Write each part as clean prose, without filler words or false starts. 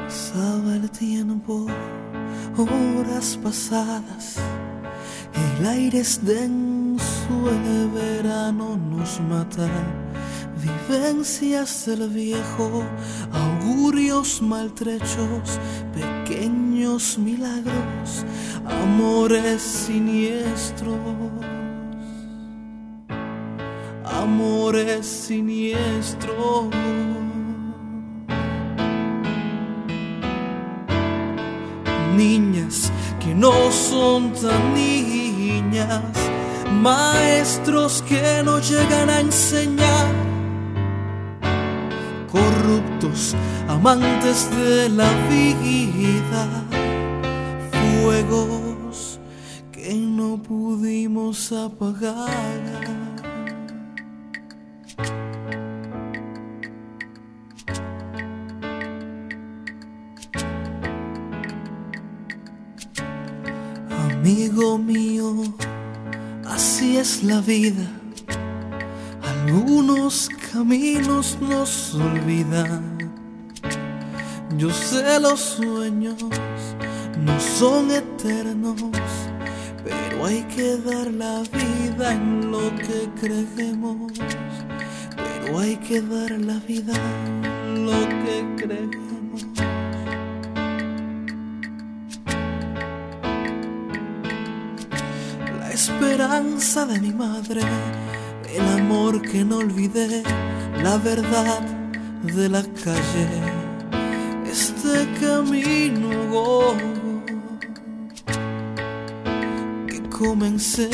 Pasaba el tiempo, horas pasadas, el aire es denso, el verano nos mata. Vivencias del viejo, augurios maltrechos, pequeños milagros, amores siniestros, amores siniestros. Niñas que no son tan niñas, maestros que no llegan a enseñar, corruptos amantes de la vida, fuegos que no pudimos apagar. Amigo mío, así es la vida. Algunos caminos nos olvidan. Yo sé, los sueños no son eternos, pero hay que dar la vida en lo que creemos. Pero hay que dar la vida en lo que creemos. La esperanza de mi madre, el amor que no olvidé, la verdad de la calle, este camino que comencé.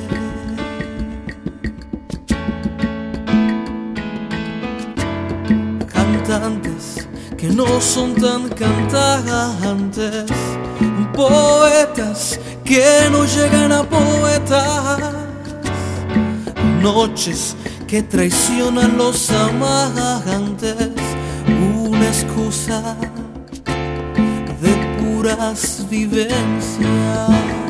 Cantantes que no son tan cantantes, poetas que no llegan a poetas, noches que traicionan los amantes, una excusa de puras vivencias.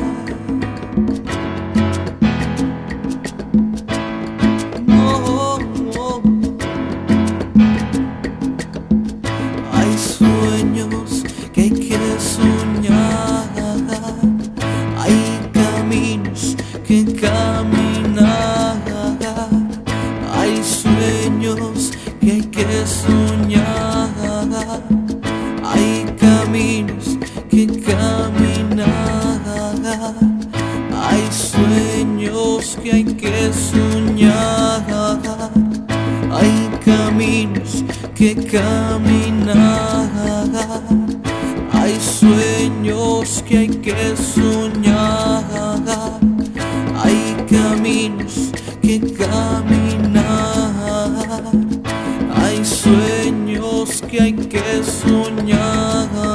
Hay sueños que hay que soñar, hay caminos que caminar, hay sueños que hay que soñar, hay caminos que caminar, hay sueños que hay que soñar, hay caminos que caminar, hay sueños que hay que soñar, hay caminos que caminar, hay sueños que hay que soñar.